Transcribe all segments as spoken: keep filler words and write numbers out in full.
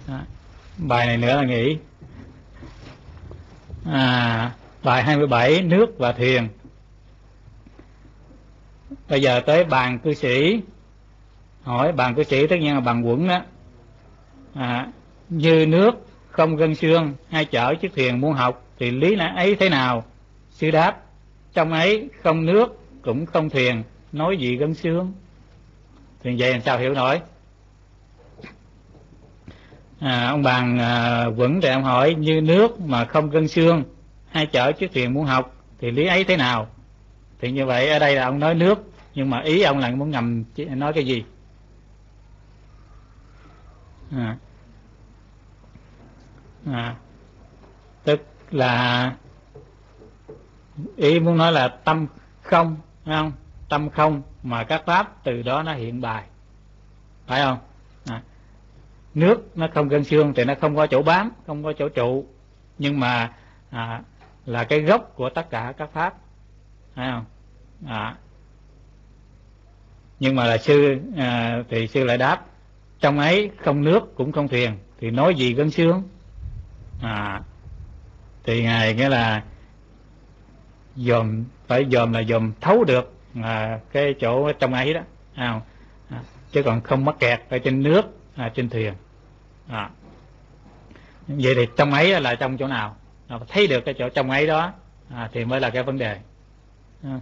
Đó. Bài này nữa là nghỉ. À, bài hai mươi bảy, nước và thuyền. Bây giờ tới bàn cư sĩ. Hỏi bàn cư sĩ tất nhiên là bàn Quẩn đó. À, như nước không gân xương, hay chở chiếc thuyền muôn học, thì lý lẽ ấy thế nào? Sư đáp: trong ấy không nước cũng không thuyền, nói gì gân xương. Thì vậy làm sao hiểu nổi? À, ông bàn à, Quẩn thì ông hỏi như nước mà không gân xương, hay chở chiếc thuyền muôn học, thì lý ấy thế nào? Thì như vậy ở đây là ông nói nước, nhưng mà ý ông là muốn ngầm nói cái gì? À, à, tức là ý muốn nói là tâm không, phải không? Tâm không mà các pháp từ đó nó hiện bài, phải không? À, nước nó không gân xương thì nó không có chỗ bám, không có chỗ trụ, nhưng mà à, là cái gốc của tất cả các pháp, phải không? À, nhưng mà là sư à, thì sư lại đáp: trong ấy không nước cũng không thuyền, thì nói gì gân xương? À, thì ngài nghĩa là dòm, phải dòm là dòm thấu được à, cái chỗ trong ấy đó, à, à, chứ còn không mắc kẹt ở trên nước, à, trên thuyền. À, vậy thì trong ấy là trong chỗ nào? À, thấy được cái chỗ trong ấy đó à, thì mới là cái vấn đề. À,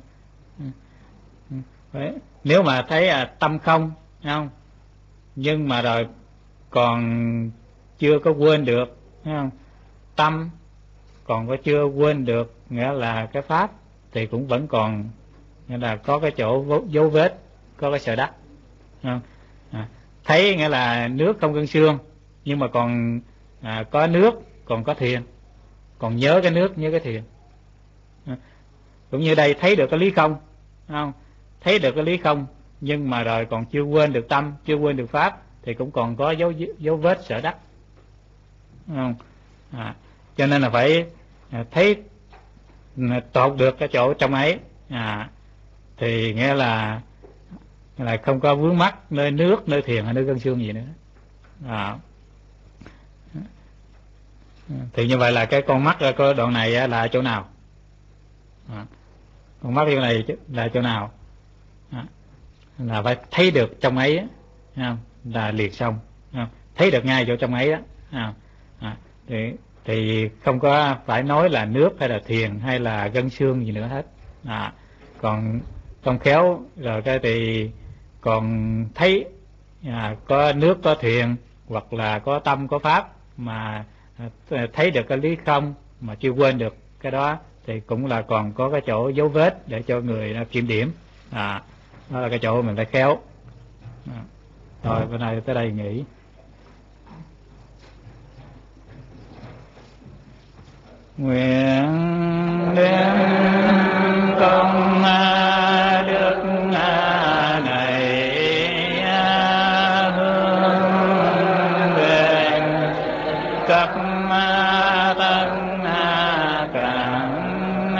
đấy. Nếu mà thấy à, tâm không, không, nhưng mà rồi còn chưa có quên được, thấy không? Tâm còn có chưa quên được, nghĩa là cái pháp thì cũng vẫn còn, nghĩa là có cái chỗ dấu vết, có cái sợi đất, không? À, thấy nghĩa là nước không gân xương, nhưng mà còn à, có nước, còn có thuyền, còn nhớ cái nước, nhớ cái thuyền. À, cũng như đây thấy được cái lý không, không? Thấy được cái lý không, nhưng mà rồi còn chưa quên được tâm, chưa quên được pháp, thì cũng còn có dấu dấu vết sợi đất, không? À, cho nên là phải thấy tột được cái chỗ trong ấy, à, thì nghĩa là là không có vướng mắc nơi nước, nơi thuyền hay nơi gân xương gì nữa. À, thì như vậy là cái con mắt ở cái đoạn này là chỗ nào? À, con mắt chỗ này là chỗ nào? À, là phải thấy được trong ấy, không? Là liền xong, không? Thấy được ngay chỗ trong ấy đó. À, à, thì thì không có phải nói là nước hay là thuyền hay là gân xương gì nữa hết. À, còn không khéo rồi cái thì còn thấy à, có nước, có thuyền, hoặc là có tâm, có pháp, mà thấy được cái lý không mà chưa quên được cái đó, thì cũng là còn có cái chỗ dấu vết để cho người kiểm điểm. À, đó là cái chỗ mình phải khéo. À, rồi bữa nay tới đây nghỉ. Nguyện đem công đức này hướng về các tân cảnh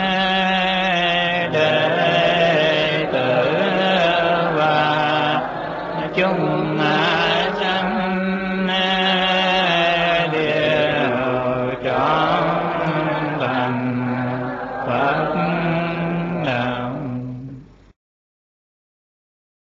đệ tử và chúng